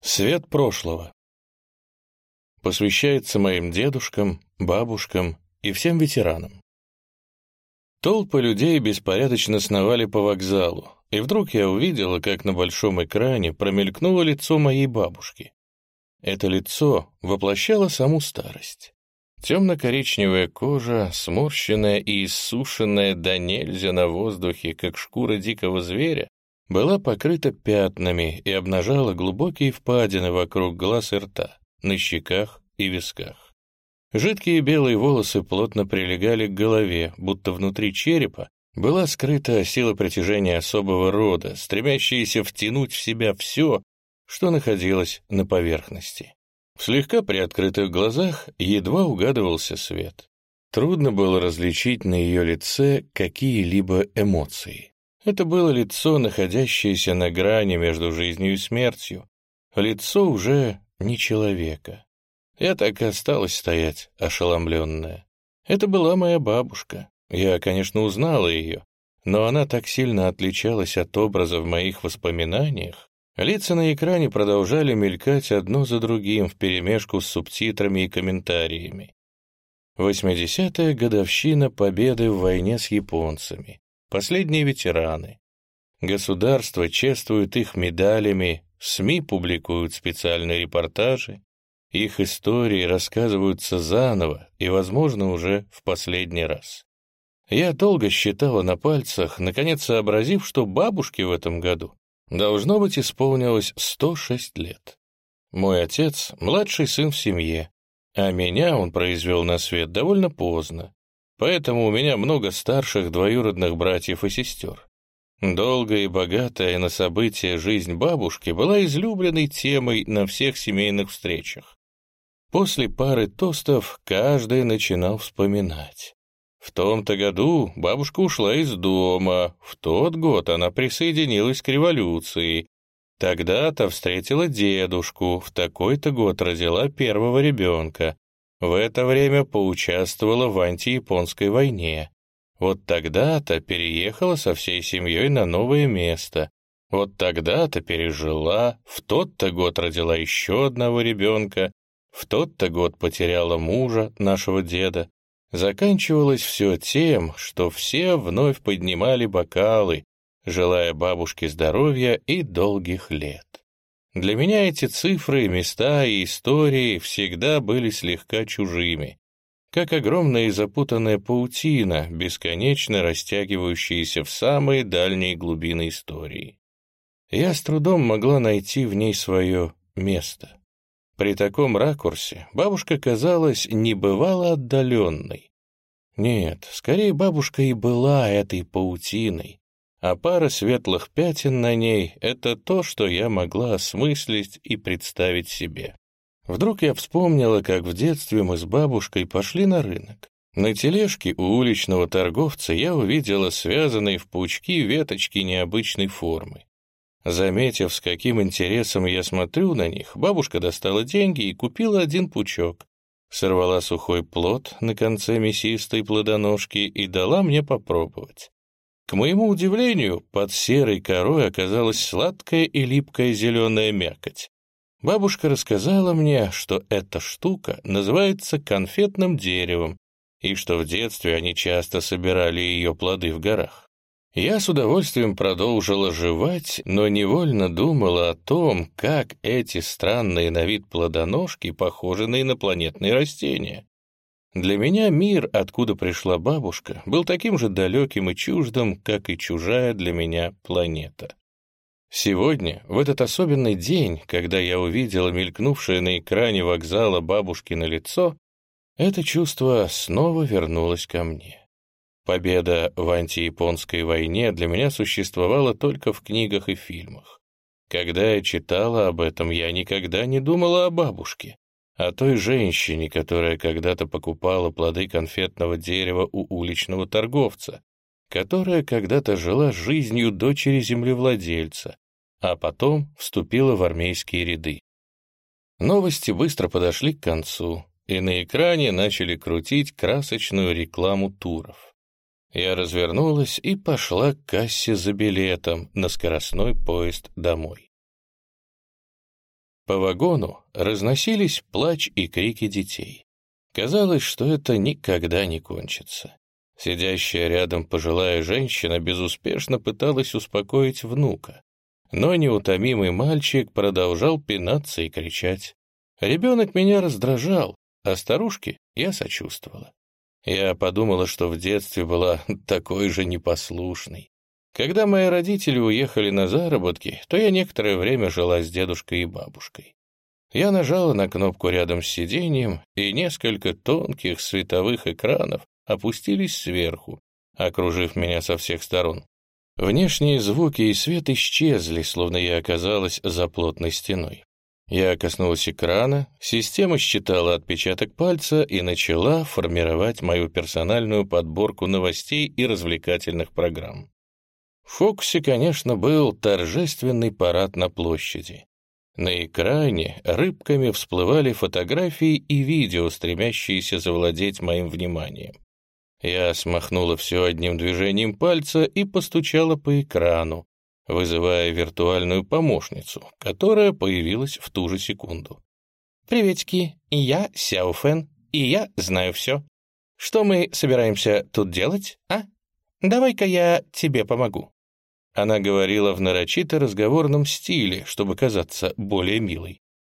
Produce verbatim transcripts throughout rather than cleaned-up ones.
Свет прошлого. Посвящается моим дедушкам, бабушкам и всем ветеранам. Толпы людей беспорядочно сновали по вокзалу, и вдруг я увидела, как на большом экране промелькнуло лицо моей бабушки. Это лицо воплощало саму старость. Темно-коричневая кожа, сморщенная и иссушенная до нельзя на воздухе, как шкура дикого зверя, была покрыта пятнами и обнажала глубокие впадины вокруг глаз и рта, на щеках и висках. Жидкие белые волосы плотно прилегали к голове, будто внутри черепа была скрыта сила притяжения особого рода, стремящаяся втянуть в себя все, что находилось на поверхности. В слегка приоткрытых глазах едва угадывался свет. Трудно было различить на ее лице какие-либо эмоции. Это было лицо, находящееся на грани между жизнью и смертью. Лицо уже не человека. Я так и осталась стоять, ошеломленная. Это была моя бабушка. Я, конечно, узнала ее, но она так сильно отличалась от образа в моих воспоминаниях. Лица на экране продолжали мелькать одно за другим вперемешку с субтитрами и комментариями. Восьмидесятая годовщина победы в войне с японцами. Последние ветераны. Государство чествует их медалями, СМИ публикуют специальные репортажи, их истории рассказываются заново и, возможно, уже в последний раз. Я долго считала на пальцах, наконец сообразив, что бабушке в этом году должно быть исполнилось сто шесть лет. Мой отец — младший сын в семье, а меня он произвел на свет довольно поздно. Поэтому у меня много старших двоюродных братьев и сестер. Долгая и богатая на события жизнь бабушки была излюбленной темой на всех семейных встречах. После пары тостов каждый начинал вспоминать. В том-то году бабушка ушла из дома, в тот год она присоединилась к революции. Тогда-то встретила дедушку, в такой-то год родила первого ребенка. В это время поучаствовала в антияпонской войне. Вот тогда-то переехала со всей семьей на новое место. Вот тогда-то пережила, в тот-то год родила еще одного ребенка, в тот-то год потеряла мужа, нашего деда. Заканчивалось все тем, что все вновь поднимали бокалы, желая бабушке здоровья и долгих лет. Для меня эти цифры, места и истории всегда были слегка чужими, как огромная и запутанная паутина, бесконечно растягивающаяся в самые дальние глубины истории. Я с трудом могла найти в ней свое место. При таком ракурсе бабушка казалась небывало отдаленной. Нет, скорее бабушка и была этой паутиной, а пара светлых пятен на ней — это то, что я могла осмыслить и представить себе. Вдруг я вспомнила, как в детстве мы с бабушкой пошли на рынок. На тележке у уличного торговца я увидела связанные в паучки веточки необычной формы. Заметив, с каким интересом я смотрю на них, бабушка достала деньги и купила один пучок, сорвала сухой плод на конце мясистой плодоножки и дала мне попробовать. К моему удивлению, под серой корой оказалась сладкая и липкая зеленая мякоть. Бабушка рассказала мне, что эта штука называется конфетным деревом, и что в детстве они часто собирали ее плоды в горах. Я с удовольствием продолжила жевать, но невольно думала о том, как эти странные на вид плодоножки похожи на инопланетные растения. Для меня мир, откуда пришла бабушка, был таким же далеким и чуждым, как и чужая для меня планета. Сегодня, в этот особенный день, когда я увидела мелькнувшее на экране вокзала бабушкино лицо, это чувство снова вернулось ко мне. Победа в антияпонской войне для меня существовала только в книгах и фильмах. Когда я читала об этом, я никогда не думала о бабушке, о той женщине, которая когда-то покупала плоды конфетного дерева у уличного торговца, которая когда-то жила жизнью дочери землевладельца, а потом вступила в армейские ряды. Новости быстро подошли к концу, и на экране начали крутить красочную рекламу туров. Я развернулась и пошла к кассе за билетом на скоростной поезд домой. По вагону разносились плач и крики детей. Казалось, что это никогда не кончится. Сидящая рядом пожилая женщина безуспешно пыталась успокоить внука, но неутомимый мальчик продолжал пинаться и кричать. Ребенок меня раздражал, а старушке я сочувствовала. Я подумала, что в детстве была такой же непослушной. Когда мои родители уехали на заработки, то я некоторое время жила с дедушкой и бабушкой. Я нажала на кнопку рядом с сиденьем, и несколько тонких световых экранов опустились сверху, окружив меня со всех сторон. Внешние звуки и свет исчезли, словно я оказалась за плотной стеной. Я коснулась экрана, система считала отпечаток пальца и начала формировать мою персональную подборку новостей и развлекательных программ. В фокусе, конечно, был торжественный парад на площади. На экране рыбками всплывали фотографии и видео, стремящиеся завладеть моим вниманием. Я смахнула все одним движением пальца и постучала по экрану, вызывая виртуальную помощницу, которая появилась в ту же секунду. «Приветики, я Сяо Фэн, и я знаю все. Что мы собираемся тут делать, а? Давай-ка я тебе помогу». Она говорила в нарочито разговорном стиле, чтобы казаться более милой.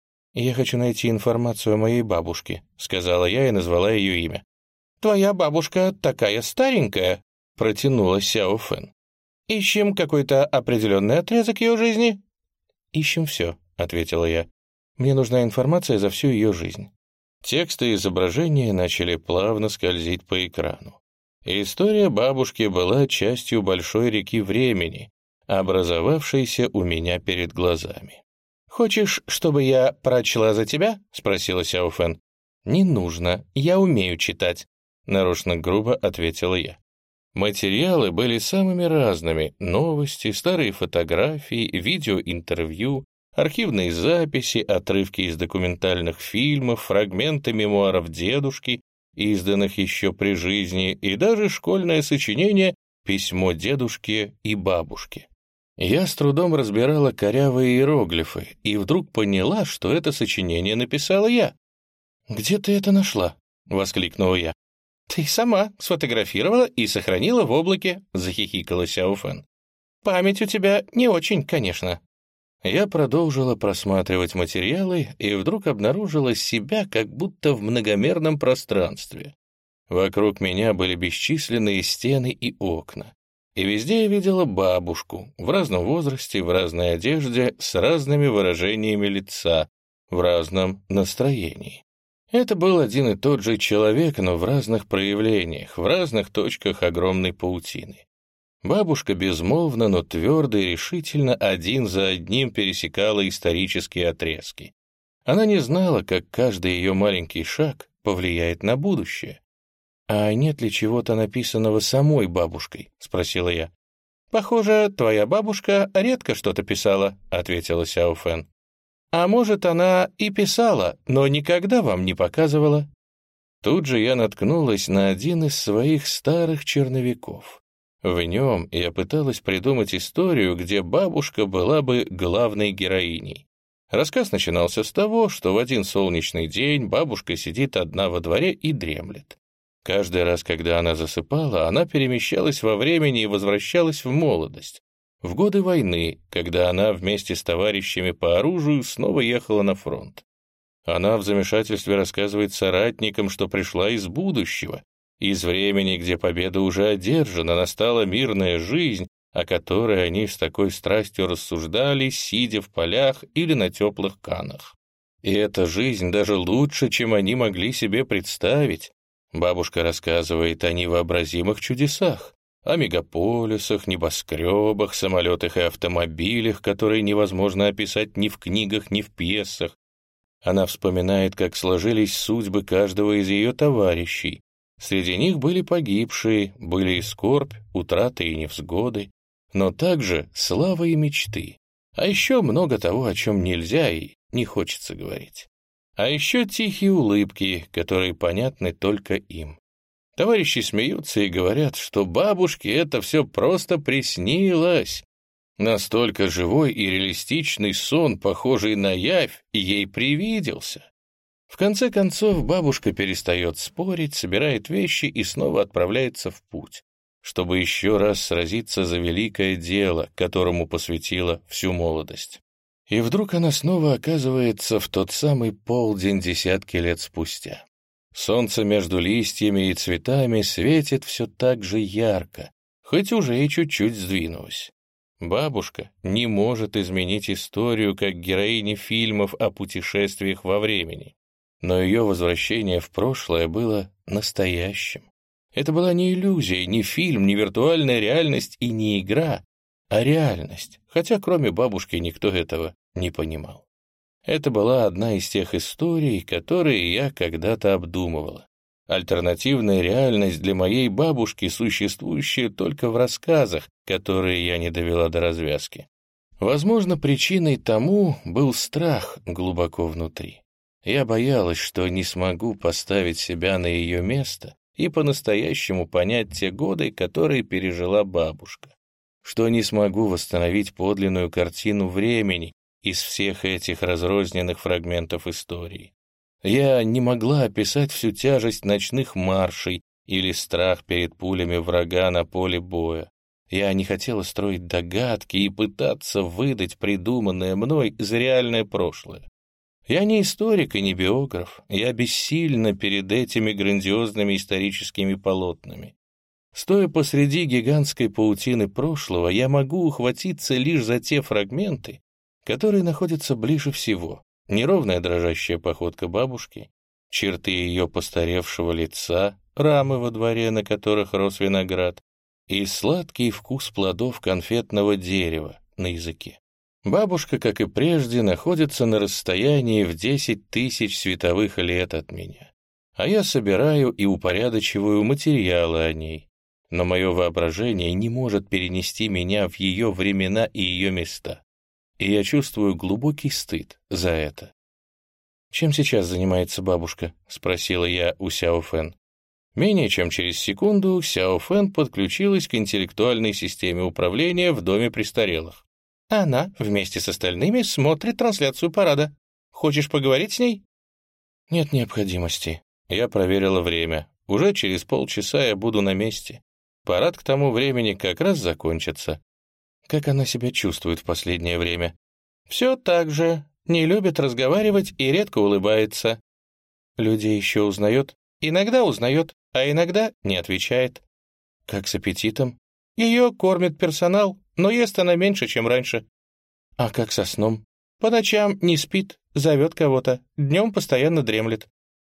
«Я хочу найти информацию о моей бабушке», — сказала я и назвала ее имя. «Твоя бабушка такая старенькая», — протянула Сяо Фэн. «Ищем какой-то определенный отрезок ее жизни?» «Ищем все», — ответила я. «Мне нужна информация за всю ее жизнь». Тексты и изображения начали плавно скользить по экрану. История бабушки была частью большой реки времени, образовавшейся у меня перед глазами. «Хочешь, чтобы я прочла за тебя?» — спросила Сяо Фэн. «Не нужно, я умею читать», — нарочно грубо ответила я. Материалы были самыми разными — новости, старые фотографии, видеоинтервью, архивные записи, отрывки из документальных фильмов, фрагменты мемуаров дедушки, изданных еще при жизни, и даже школьное сочинение «Письмо дедушке и бабушке». Я с трудом разбирала корявые иероглифы и вдруг поняла, что это сочинение написала я. «Где ты это нашла?» — воскликнула я. «Ты сама сфотографировала и сохранила в облаке», — захихикала Сяо Фэн. «Память у тебя не очень, конечно». Я продолжила просматривать материалы и вдруг обнаружила себя как будто в многомерном пространстве. Вокруг меня были бесчисленные стены и окна. И везде я видела бабушку, в разном возрасте, в разной одежде, с разными выражениями лица, в разном настроении. Это был один и тот же человек, но в разных проявлениях, в разных точках огромной паутины. Бабушка безмолвно, но твердо и решительно один за одним пересекала исторические отрезки. Она не знала, как каждый ее маленький шаг повлияет на будущее. «А нет ли чего-то написанного самой бабушкой?» — спросила я. «Похоже, твоя бабушка редко что-то писала», — ответила Сяо Фэн. «А может, она и писала, но никогда вам не показывала». Тут же я наткнулась на один из своих старых черновиков. В нем я пыталась придумать историю, где бабушка была бы главной героиней. Рассказ начинался с того, что в один солнечный день бабушка сидит одна во дворе и дремлет. Каждый раз, когда она засыпала, она перемещалась во времени и возвращалась в молодость, в годы войны, когда она вместе с товарищами по оружию снова ехала на фронт. Она в замешательстве рассказывает соратникам, что пришла из будущего, из времени, где победа уже одержана, настала мирная жизнь, о которой они с такой страстью рассуждали, сидя в полях или на теплых канах. И эта жизнь даже лучше, чем они могли себе представить. Бабушка рассказывает о невообразимых чудесах, о мегаполисах, небоскребах, самолетах и автомобилях, которые невозможно описать ни в книгах, ни в пьесах. Она вспоминает, как сложились судьбы каждого из ее товарищей. Среди них были погибшие, были и скорбь, утраты и невзгоды, но также слава и мечты. А еще много того, о чем нельзя и не хочется говорить. А еще тихие улыбки, которые понятны только им. Товарищи смеются и говорят, что бабушке это все просто приснилось. Настолько живой и реалистичный сон, похожий на явь, ей привиделся. В конце концов бабушка перестает спорить, собирает вещи и снова отправляется в путь, чтобы еще раз сразиться за великое дело, которому посвятила всю молодость. И вдруг она снова оказывается в тот самый полдень десятки лет спустя. Солнце между листьями и цветами светит все так же ярко, хоть уже и чуть-чуть сдвинулось. Бабушка не может изменить историю, как героиня фильмов о путешествиях во времени. Но ее возвращение в прошлое было настоящим. Это была не иллюзия, не фильм, не виртуальная реальность и не игра, а реальность, хотя кроме бабушки никто этого не понимал. Это была одна из тех историй, которые я когда-то обдумывала. Альтернативная реальность для моей бабушки, существующая только в рассказах, которые я не довела до развязки. Возможно, причиной тому был страх глубоко внутри. Я боялась, что не смогу поставить себя на ее место и по-настоящему понять те годы, которые пережила бабушка, что не смогу восстановить подлинную картину времени из всех этих разрозненных фрагментов истории. Я не могла описать всю тяжесть ночных маршей или страх перед пулями врага на поле боя. Я не хотела строить догадки и пытаться выдать придуманное мной за реальное прошлое. Я не историк и не биограф, я бессильна перед этими грандиозными историческими полотнами. Стоя посреди гигантской паутины прошлого, я могу ухватиться лишь за те фрагменты, которые находятся ближе всего. Неровная дрожащая походка бабушки, черты ее постаревшего лица, рамы во дворе, на которых рос виноград, и сладкий вкус плодов конфетного дерева на языке. Бабушка, как и прежде, находится на расстоянии в десять тысяч световых лет от меня, а я собираю и упорядочиваю материалы о ней, но мое воображение не может перенести меня в ее времена и ее места, и я чувствую глубокий стыд за это. «Чем сейчас занимается бабушка?» — спросила я у Сяо Фэн. Менее чем через секунду Сяо Фэн подключилась к интеллектуальной системе управления в доме престарелых. Она вместе с остальными смотрит трансляцию парада. Хочешь поговорить с ней? Нет необходимости. Я проверила время. Уже через полчаса я буду на месте. Парад к тому времени как раз закончится. Как она себя чувствует в последнее время? Все так же. Не любит разговаривать и редко улыбается. Людей еще узнает? Иногда узнает, а иногда не отвечает. Как с аппетитом? Ее кормит персонал, но ест она меньше, чем раньше. А как со сном? По ночам не спит, зовет кого-то, днем постоянно дремлет.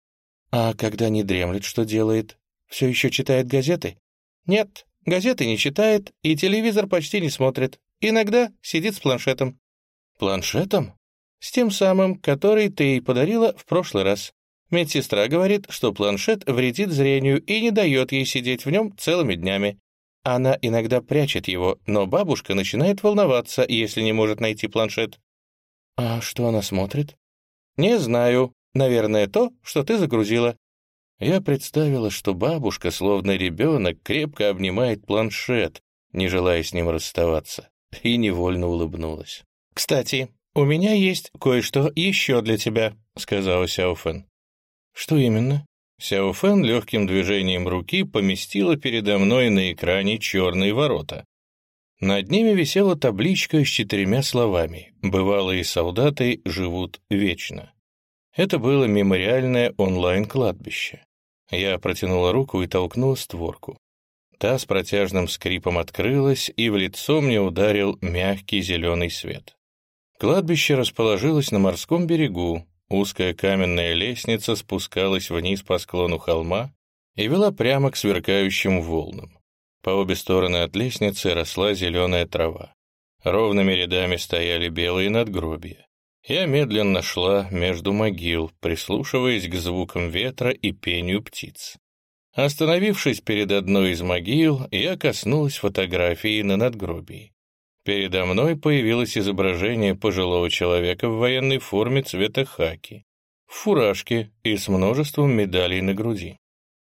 А когда не дремлет, что делает? Все еще читает газеты? Нет, газеты не читает и телевизор почти не смотрит. Иногда сидит с планшетом. Планшетом? С тем самым, который ты ей подарила в прошлый раз. Медсестра говорит, что планшет вредит зрению и не дает ей сидеть в нем целыми днями. Она иногда прячет его, но бабушка начинает волноваться, если не может найти планшет. А что она смотрит? Не знаю. Наверное, то, что ты загрузила. Я представила, что бабушка, словно ребенок, крепко обнимает планшет, не желая с ним расставаться, и невольно улыбнулась. «Кстати, у меня есть кое-что еще для тебя», — сказала Сяо Фэн. «Что именно?» Сяо Фэн легким движением руки поместила передо мной на экране черные ворота. Над ними висела табличка с четырьмя словами «Бывалые солдаты живут вечно». Это было мемориальное онлайн-кладбище. Я протянула руку и толкнула створку. Та с протяжным скрипом открылась, и в лицо мне ударил мягкий зеленый свет. Кладбище расположилось на морском берегу. Узкая каменная лестница спускалась вниз по склону холма и вела прямо к сверкающим волнам. По обе стороны от лестницы росла зеленая трава. Ровными рядами стояли белые надгробия. Я медленно шла между могил, прислушиваясь к звукам ветра и пению птиц. Остановившись перед одной из могил, я коснулась фотографии на надгробии. Передо мной появилось изображение пожилого человека в военной форме цвета хаки, в фуражке и с множеством медалей на груди.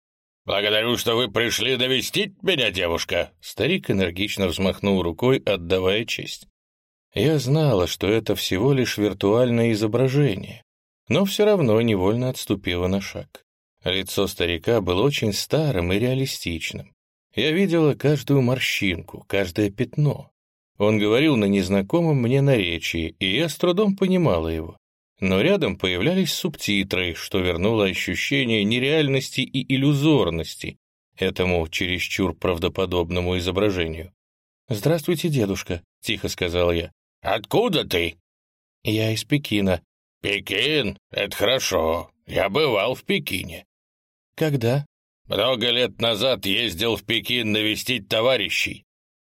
«Благодарю, что вы пришли навестить меня, девушка!» Старик энергично взмахнул рукой, отдавая честь. Я знала, что это всего лишь виртуальное изображение, но все равно невольно отступила на шаг. Лицо старика было очень старым и реалистичным. Я видела каждую морщинку, каждое пятно. Он говорил на незнакомом мне наречии, и я с трудом понимала его. Но рядом появлялись субтитры, что вернуло ощущение нереальности и иллюзорности этому чересчур правдоподобному изображению. «Здравствуйте, дедушка», — тихо сказал я. «Откуда ты?» «Я из Пекина». «Пекин? Это хорошо. Я бывал в Пекине». «Когда?» «Много лет назад ездил в Пекин навестить товарищей».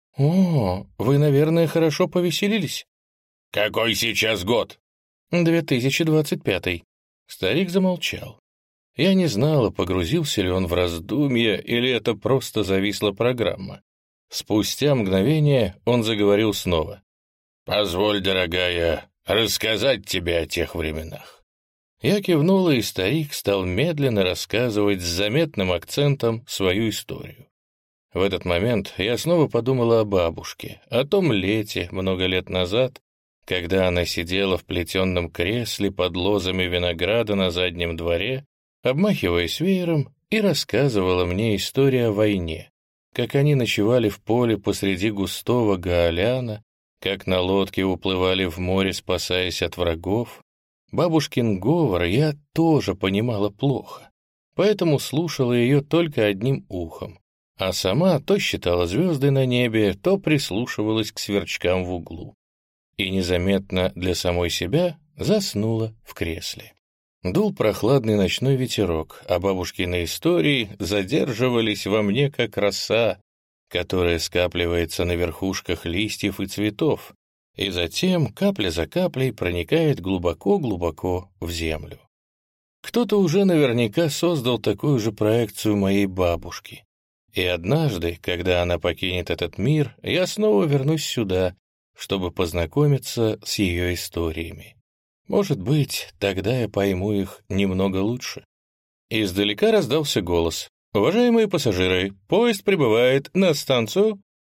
«О, вы, наверное, хорошо повеселились». «Какой сейчас год?» две тысячи двадцать пятый. Старик замолчал. Я не знала, погрузился ли он в раздумья, или это просто зависла программа. Спустя мгновение он заговорил снова. «Позволь, дорогая, рассказать тебе о тех временах». Я кивнула, и старик стал медленно рассказывать с заметным акцентом свою историю. В этот момент я снова подумала о бабушке, о том лете много лет назад, когда она сидела в плетенном кресле под лозами винограда на заднем дворе, обмахиваясь веером, и рассказывала мне историю о войне, как они ночевали в поле посреди густого гаоляна, как на лодке уплывали в море, спасаясь от врагов. Бабушкин говор я тоже понимала плохо, поэтому слушала ее только одним ухом, а сама то считала звезды на небе, то прислушивалась к сверчкам в углу. И незаметно для самой себя заснула в кресле. Дул прохладный ночной ветерок, а бабушкины истории задерживались во мне, как роса, которая скапливается на верхушках листьев и цветов, и затем капля за каплей проникает глубоко-глубоко в землю. Кто-то уже наверняка создал такую же проекцию моей бабушки. И однажды, когда она покинет этот мир, я снова вернусь сюда, чтобы познакомиться с ее историями. Может быть, тогда я пойму их немного лучше. Издалека раздался голос. «Уважаемые пассажиры, поезд прибывает на станцию».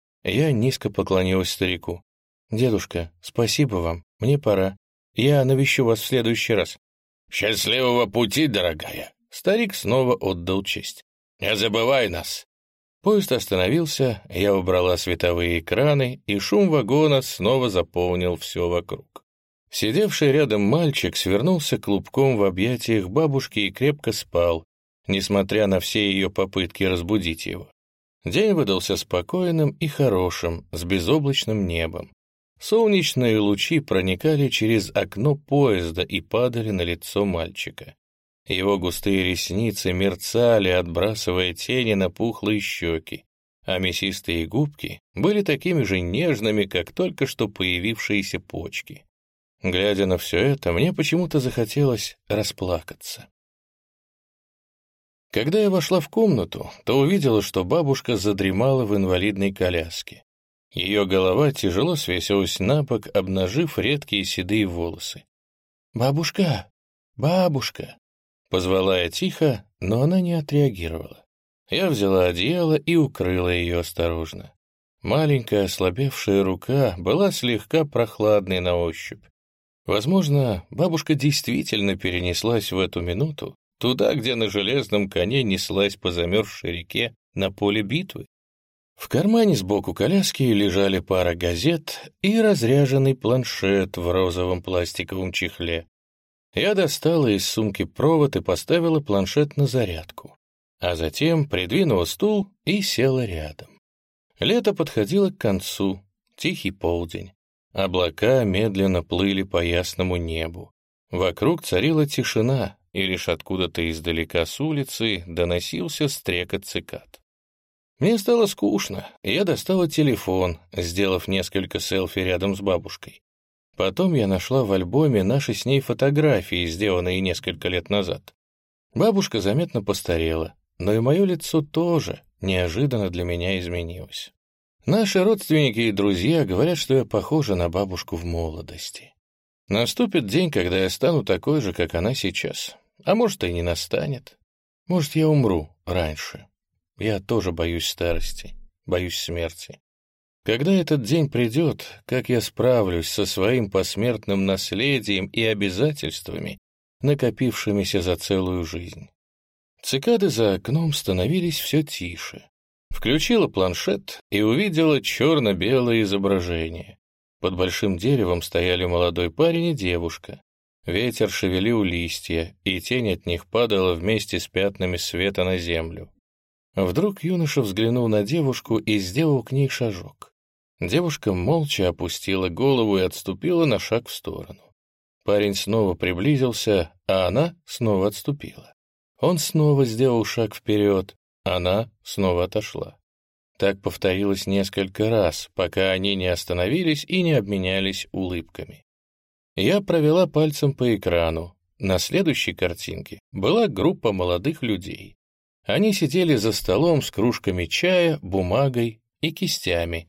Я низко поклонилась старику. «Дедушка, спасибо вам, мне пора. Я навещу вас в следующий раз». «Счастливого пути, дорогая!» Старик снова отдал честь. «Не забывай нас!» Поезд остановился, я убрала световые экраны, и шум вагона снова заполнил все вокруг. Сидевший рядом мальчик свернулся клубком в объятиях бабушки и крепко спал, несмотря на все ее попытки разбудить его. День выдался спокойным и хорошим, с безоблачным небом. Солнечные лучи проникали через окно поезда и падали на лицо мальчика. Его густые ресницы мерцали, отбрасывая тени на пухлые щеки, а мясистые губки были такими же нежными, как только что появившиеся почки. Глядя на все это, мне почему-то захотелось расплакаться. Когда я вошла в комнату, то увидела, что бабушка задремала в инвалидной коляске. Ее голова тяжело свесилась на бок, обнажив редкие седые волосы. «Бабушка! Бабушка!» Позвала я тихо, но она не отреагировала. Я взяла одеяло и укрыла ее осторожно. Маленькая ослабевшая рука была слегка прохладной на ощупь. Возможно, бабушка действительно перенеслась в эту минуту туда, где на железном коне неслась по замерзшей реке на поле битвы. В кармане сбоку коляски лежали пара газет и разряженный планшет в розовом пластиковом чехле. Я достала из сумки провод и поставила планшет на зарядку, а затем придвинула стул и села рядом. Лето подходило к концу, тихий полдень. Облака медленно плыли по ясному небу. Вокруг царила тишина, и лишь откуда-то издалека с улицы доносился стрекот цикад. Мне стало скучно, и я достала телефон, сделав несколько селфи рядом с бабушкой. Потом я нашла в альбоме наши с ней фотографии, сделанные несколько лет назад. Бабушка заметно постарела, но и мое лицо тоже неожиданно для меня изменилось. Наши родственники и друзья говорят, что я похожа на бабушку в молодости. Наступит день, когда я стану такой же, как она сейчас. А может, и не настанет. Может, я умру раньше. я тоже боюсь старости, боюсь смерти. Когда этот день придет, как я справлюсь со своим посмертным наследием и обязательствами, накопившимися за целую жизнь? Цикады за окном становились все тише. Включила планшет и увидела черно-белое изображение. Под большим деревом стояли молодой парень и девушка. Ветер шевелил листья, и тень от них падала вместе с пятнами света на землю. Вдруг юноша взглянул на девушку и сделал к ней шажок. Девушка молча опустила голову и отступила на шаг в сторону. Парень снова приблизился, а она снова отступила. Он снова сделал шаг вперед, она снова отошла. Так повторилось несколько раз, пока они не остановились и не обменялись улыбками. Я провела пальцем по экрану. На следующей картинке была группа молодых людей. Они сидели за столом с кружками чая, бумагой и кистями.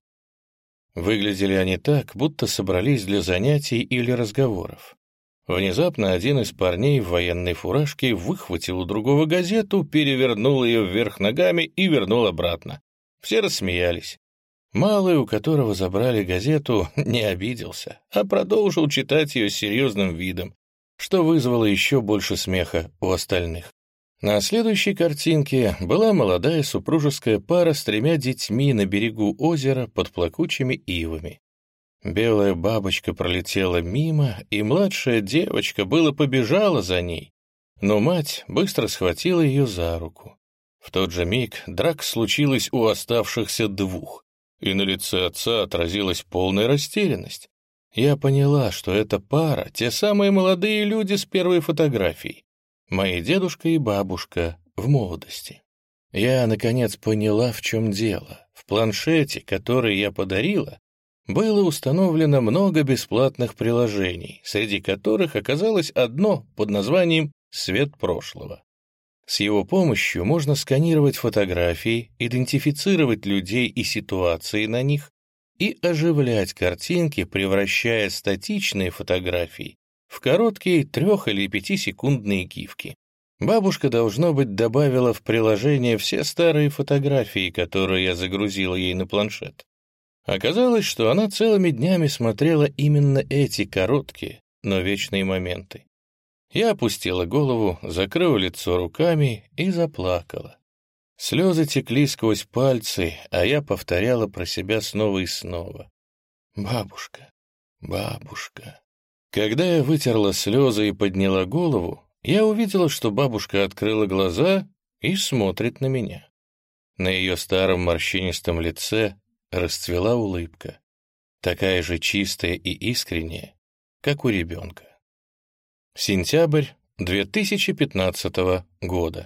Выглядели они так, будто собрались для занятий или разговоров. Внезапно один из парней в военной фуражке выхватил у другого газету, перевернул ее вверх ногами и вернул обратно. Все рассмеялись. Малый, у которого забрали газету, не обиделся, а продолжил читать ее с серьезным видом, что вызвало еще больше смеха у остальных. На следующей картинке была молодая супружеская пара с тремя детьми на берегу озера под плакучими ивами. Белая бабочка пролетела мимо, и младшая девочка было побежала за ней, но мать быстро схватила ее за руку. В тот же миг драка случилась у оставшихся двух, и на лице отца отразилась полная растерянность. Я поняла, что эта пара — те самые молодые люди с первой фотографией. Мои дедушка и бабушка в молодости. Я, наконец, поняла, в чем дело. В планшете, который я подарила, было установлено много бесплатных приложений, среди которых оказалось одно под названием «Свет прошлого». С его помощью можно сканировать фотографии, идентифицировать людей и ситуации на них и оживлять картинки, превращая статичные фотографии в короткие трех- или пятисекундные гифки. Бабушка, должно быть, добавила в приложение все старые фотографии, которые я загрузила ей на планшет. Оказалось, что она целыми днями смотрела именно эти короткие, но вечные моменты. Я опустила голову, закрыла лицо руками и заплакала. Слезы текли сквозь пальцы, а я повторяла про себя снова и снова. «Бабушка, бабушка». Когда я вытерла слезы и подняла голову, я увидела, что бабушка открыла глаза и смотрит на меня. На ее старом морщинистом лице расцвела улыбка, такая же чистая и искренняя, как у ребенка. Сентябрь две тысячи пятнадцатого года.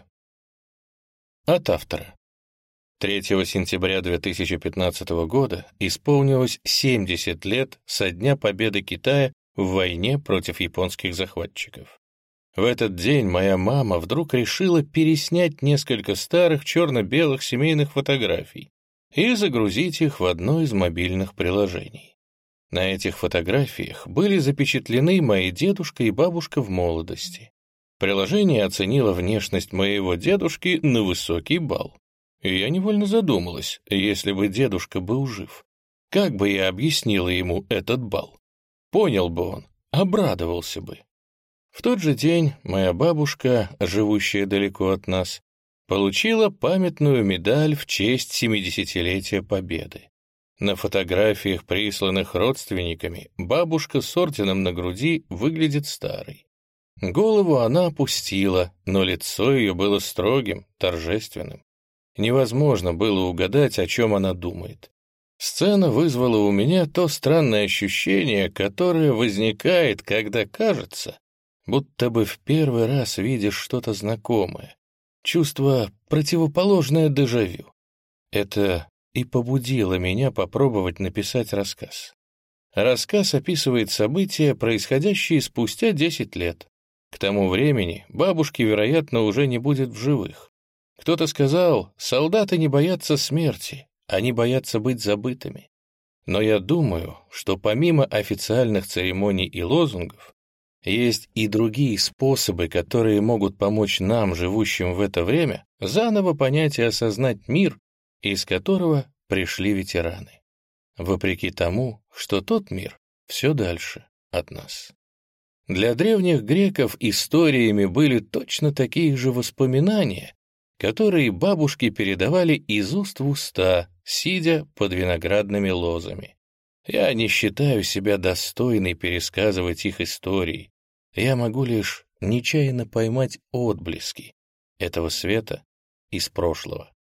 От автора. третьего сентября две тысячи пятнадцатого года исполнилось семьдесят лет со дня победы Китая в войне против японских захватчиков. В этот день моя мама вдруг решила переснять несколько старых черно-белых семейных фотографий и загрузить их в одно из мобильных приложений. На этих фотографиях были запечатлены мои дедушка и бабушка в молодости. Приложение оценило внешность моего дедушки на высокий балл. И я невольно задумалась, если бы дедушка был жив, как бы я объяснила ему этот балл? Понял бы он, обрадовался бы. В тот же день моя бабушка, живущая далеко от нас, получила памятную медаль в честь семидесятилетия Победы. На фотографиях, присланных родственниками, бабушка с орденом на груди выглядит старой. Голову она опустила, но лицо ее было строгим, торжественным. Невозможно было угадать, о чем она думает. Сцена вызвала у меня то странное ощущение, которое возникает, когда кажется, будто бы в первый раз видишь что-то знакомое. Чувство, противоположное дежавю. Это и побудило меня попробовать написать рассказ. Рассказ описывает события, происходящие спустя десять лет. К тому времени бабушки, вероятно, уже не будет в живых. Кто-то сказал, солдаты не боятся смерти, они боятся быть забытыми. Но я думаю, что помимо официальных церемоний и лозунгов, Есть и другие способы, которые могут помочь нам, живущим в это время, заново понять и осознать мир, из которого пришли ветераны. Вопреки тому, что тот мир все дальше от нас. Для древних греков историями были точно такие же воспоминания, которые бабушки передавали из уст в уста, сидя под виноградными лозами. Я не считаю себя достойной пересказывать их истории. Я могу лишь нечаянно поймать отблески этого света из прошлого.